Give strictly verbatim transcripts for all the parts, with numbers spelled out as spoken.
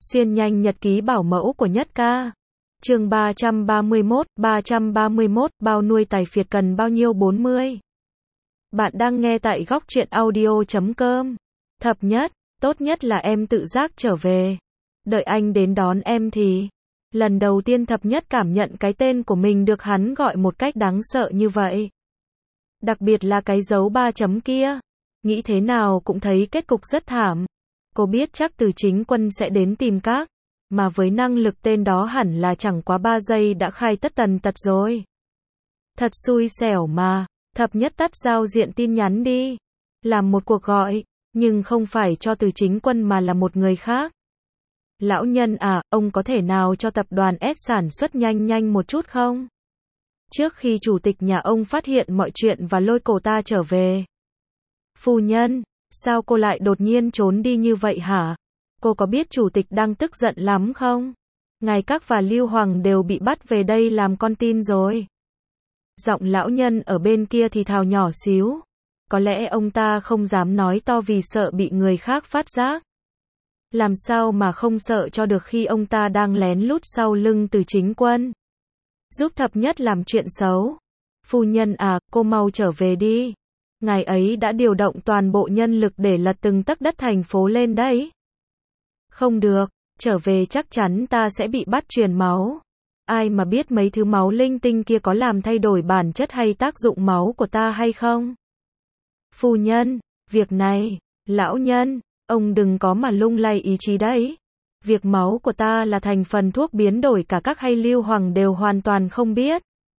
Xuyên nhanh nhật ký bảo mẫu của Nhất Ca. Chương ba trăm ba mươi mốt, ba trăm ba mươi mốt, bao nuôi tài phiệt cần bao nhiêu bốn mươi. Bạn đang nghe tại góc truyện audio chấm com. Thập Nhất, tốt nhất là em tự giác trở về. Đợi anh đến đón em thì. Lần đầu tiên Thập Nhất cảm nhận cái tên của mình được hắn gọi một cách đáng sợ như vậy. Đặc biệt là cái dấu ba chấm kia. Nghĩ thế nào cũng thấy kết cục rất thảm. Cô biết chắc Từ Chính Quân sẽ đến tìm các, mà với năng lực tên đó hẳn là chẳng quá ba giây đã khai tất tần tật rồi. Thật xui xẻo mà, Thập Nhất tắt giao diện tin nhắn đi. Làm một cuộc gọi, nhưng không phải cho Từ Chính Quân mà là một người khác. Lão nhân à, ông có thể nào cho tập đoàn S sản xuất nhanh nhanh một chút không? Trước khi chủ tịch nhà ông phát hiện mọi chuyện và lôi cô ta trở về. Phu nhân, sao cô lại đột nhiên trốn đi như vậy hả? Cô có biết chủ tịch đang tức giận lắm không? Ngài Các và Lưu Hoàng đều bị bắt về đây làm con tin rồi. Giọng lão nhân ở bên kia thì thào nhỏ xíu. Có lẽ ông ta không dám nói to vì sợ bị người khác phát giác. Làm sao mà không sợ cho được khi ông ta đang lén lút sau lưng Từ Chính Quân. Giúp Thập Nhất làm chuyện xấu. Phu nhân à, cô mau trở về đi. Ngài ấy đã điều động toàn bộ nhân lực để lật từng tấc đất thành phố lên đấy. Không được, trở về chắc chắn ta sẽ bị bắt truyền máu. Ai mà biết mấy thứ máu linh tinh kia có làm thay đổi bản chất hay tác dụng máu của ta hay không? Phu nhân, việc này, lão nhân, ông đừng có mà lung lay ý chí đấy. Việc máu của ta là thành phần thuốc biến đổi cả các hay Lưu Hoàng đều hoàn toàn không biết.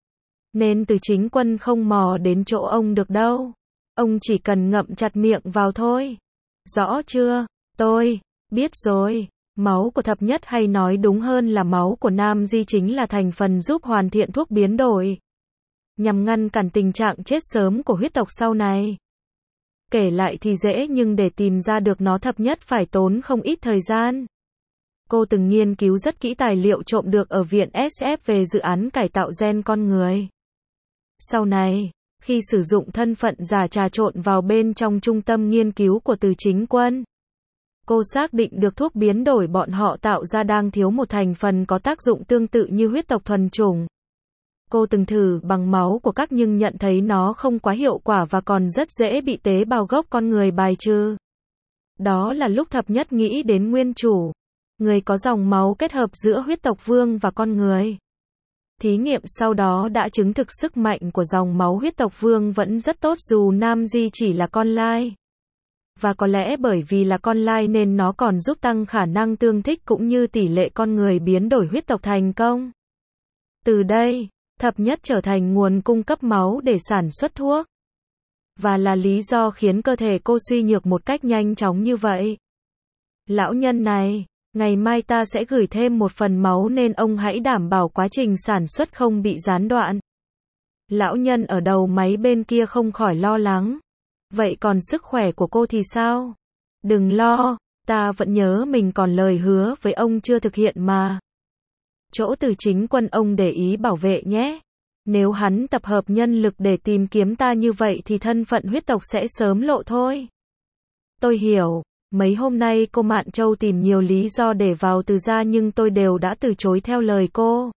Nên Từ Chính Quân không mò đến chỗ ông được đâu. Ông chỉ cần ngậm chặt miệng vào thôi. Rõ chưa? Tôi biết rồi. Máu của Thập Nhất hay nói đúng hơn là máu của Nam Di chính là thành phần giúp hoàn thiện thuốc biến đổi. Nhằm ngăn cản tình trạng chết sớm của huyết tộc sau này. Kể lại thì dễ nhưng để tìm ra được nó Thập Nhất phải tốn không ít thời gian. Cô từng nghiên cứu rất kỹ tài liệu trộm được ở viện ét ép về dự án cải tạo gen con người. Sau này, khi sử dụng thân phận giả trà trộn vào bên trong trung tâm nghiên cứu của Từ Chính Quân, cô xác định được thuốc biến đổi bọn họ tạo ra đang thiếu một thành phần có tác dụng tương tự như huyết tộc thuần chủng. Cô từng thử bằng máu của các nhưng nhận thấy nó không quá hiệu quả và còn rất dễ bị tế bào gốc con người bài trừ. Đó là lúc Thập Nhất nghĩ đến nguyên chủ, người có dòng máu kết hợp giữa huyết tộc vương và con người. Thí nghiệm sau đó đã chứng thực sức mạnh của dòng máu huyết tộc vương vẫn rất tốt dù Nam Di chỉ là con lai. Và có lẽ bởi vì là con lai nên nó còn giúp tăng khả năng tương thích cũng như tỷ lệ con người biến đổi huyết tộc thành công. Từ đây, Thập Nhất trở thành nguồn cung cấp máu để sản xuất thuốc. Và là lý do khiến cơ thể cô suy nhược một cách nhanh chóng như vậy. Lão nhân này, ngày mai ta sẽ gửi thêm một phần máu nên ông hãy đảm bảo quá trình sản xuất không bị gián đoạn. Lão nhân ở đầu máy bên kia không khỏi lo lắng. Vậy còn sức khỏe của cô thì sao? Đừng lo, ta vẫn nhớ mình còn lời hứa với ông chưa thực hiện mà. Chỗ Từ Chính Quân ông để ý bảo vệ nhé. Nếu hắn tập hợp nhân lực để tìm kiếm ta như vậy thì thân phận huyết tộc sẽ sớm lộ thôi. Tôi hiểu. Mấy hôm nay cô Mạn Châu tìm nhiều lý do để vào Từ gia nhưng tôi đều đã từ chối theo lời cô.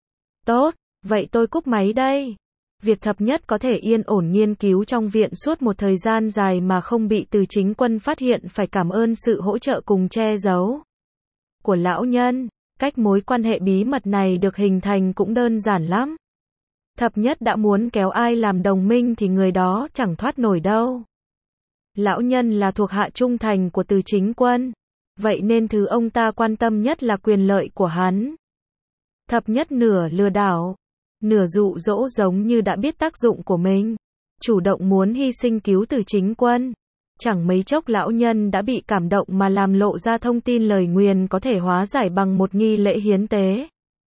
Tốt, vậy tôi cúp máy đây. Việc Thập Nhất có thể yên ổn nghiên cứu trong viện suốt một thời gian dài mà không bị Từ Chính Quân phát hiện phải cảm ơn sự hỗ trợ cùng che giấu của lão nhân. Cách mối quan hệ bí mật này được hình thành cũng đơn giản lắm. Thập Nhất đã muốn kéo ai làm đồng minh thì người đó chẳng thoát nổi đâu. Lão nhân là thuộc hạ trung thành của Từ Chính Quân. Vậy nên thứ ông ta quan tâm nhất là quyền lợi của hắn. Thập Nhất nửa lừa đảo, nửa dụ dỗ giống như đã biết tác dụng của mình. Chủ động muốn hy sinh cứu Từ Chính Quân. Chẳng mấy chốc lão nhân đã bị cảm động mà làm lộ ra thông tin lời nguyền có thể hóa giải bằng một nghi lễ hiến tế.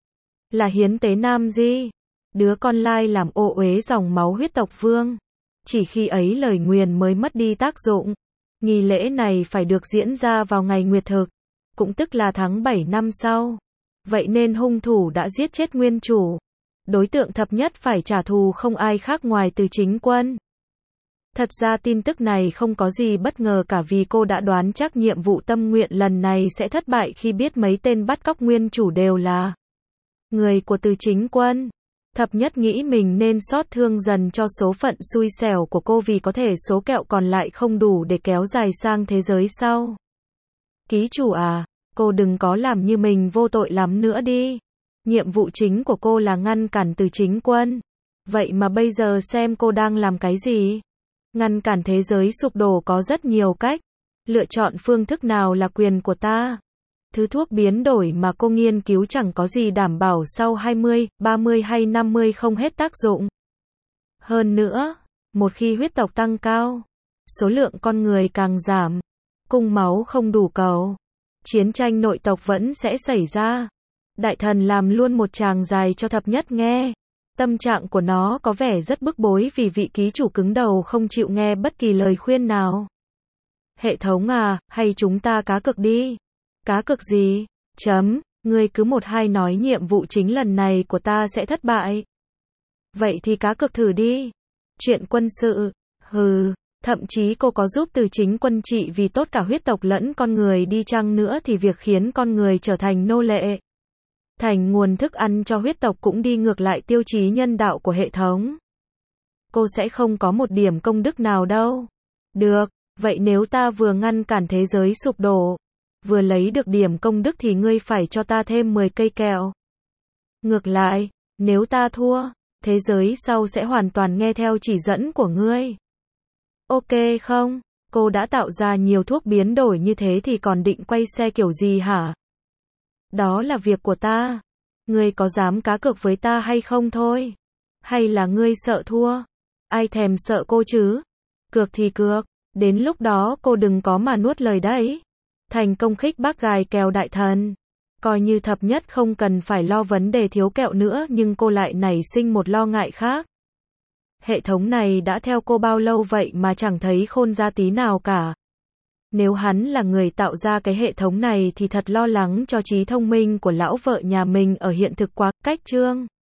Là hiến tế Nam Di. Đứa con lai làm ô uế dòng máu huyết tộc vương. Chỉ khi ấy lời nguyền mới mất đi tác dụng. Nghi lễ này phải được diễn ra vào ngày nguyệt thực, cũng tức là tháng bảy năm sau. Vậy nên hung thủ đã giết chết nguyên chủ. Đối tượng Thập Nhất phải trả thù không ai khác ngoài Từ Chính Quân. Thật ra tin tức này không có gì bất ngờ cả vì cô đã đoán chắc nhiệm vụ tâm nguyện lần này sẽ thất bại khi biết mấy tên bắt cóc nguyên chủ đều là người của Từ Chính Quân. Thập Nhất nghĩ mình nên xót thương dần cho số phận xui xẻo của cô vì có thể số kẹo còn lại không đủ để kéo dài sang thế giới sau. Ký chủ à, cô đừng có làm như mình vô tội lắm nữa đi. Nhiệm vụ chính của cô là ngăn cản Từ Chính Quân. Vậy mà bây giờ xem cô đang làm cái gì? Ngăn cản thế giới sụp đổ có rất nhiều cách. Lựa chọn phương thức nào là quyền của ta. Thứ thuốc biến đổi mà cô nghiên cứu chẳng có gì đảm bảo sau hai mươi, ba mươi hay năm mươi không hết tác dụng. Hơn nữa, một khi huyết tộc tăng cao, số lượng con người càng giảm, cung máu không đủ cầu, chiến tranh nội tộc vẫn sẽ xảy ra. Đại thần làm luôn một tràng dài cho Thập Nhất nghe. Tâm trạng của nó có vẻ rất bức bối vì vị ký chủ cứng đầu không chịu nghe bất kỳ lời khuyên nào. Hệ thống à, hay chúng ta cá cược đi. Cá cược gì? Chấm, ngươi cứ một hai nói nhiệm vụ chính lần này của ta sẽ thất bại. Vậy thì cá cược thử đi. Chuyện quân sự, hừ, thậm chí cô có giúp Từ Chính Quân trị vì tốt cả huyết tộc lẫn con người đi chăng nữa thì việc khiến con người trở thành nô lệ, thành nguồn thức ăn cho huyết tộc cũng đi ngược lại tiêu chí nhân đạo của hệ thống. Cô sẽ không có một điểm công đức nào đâu. Được, vậy nếu ta vừa ngăn cản thế giới sụp đổ, vừa lấy được điểm công đức thì ngươi phải cho ta thêm mười cây kẹo. Ngược lại, nếu ta thua, thế giới sau sẽ hoàn toàn nghe theo chỉ dẫn của ngươi. Ok không? Cô đã tạo ra nhiều thuốc biến đổi như thế thì còn định quay xe kiểu gì hả? Đó là việc của ta. Ngươi có dám cá cược với ta hay không thôi? Hay là ngươi sợ thua? Ai thèm sợ cô chứ? Cược thì cược, đến lúc đó cô đừng có mà nuốt lời đấy. Thành công khích bác gài kèo đại thần. Coi như Thập Nhất không cần phải lo vấn đề thiếu kẹo nữa nhưng cô lại nảy sinh một lo ngại khác. Hệ thống này đã theo cô bao lâu vậy mà chẳng thấy khôn ra tí nào cả. Nếu hắn là người tạo ra cái hệ thống này thì thật lo lắng cho trí thông minh của lão vợ nhà mình ở hiện thực quá. Cách chương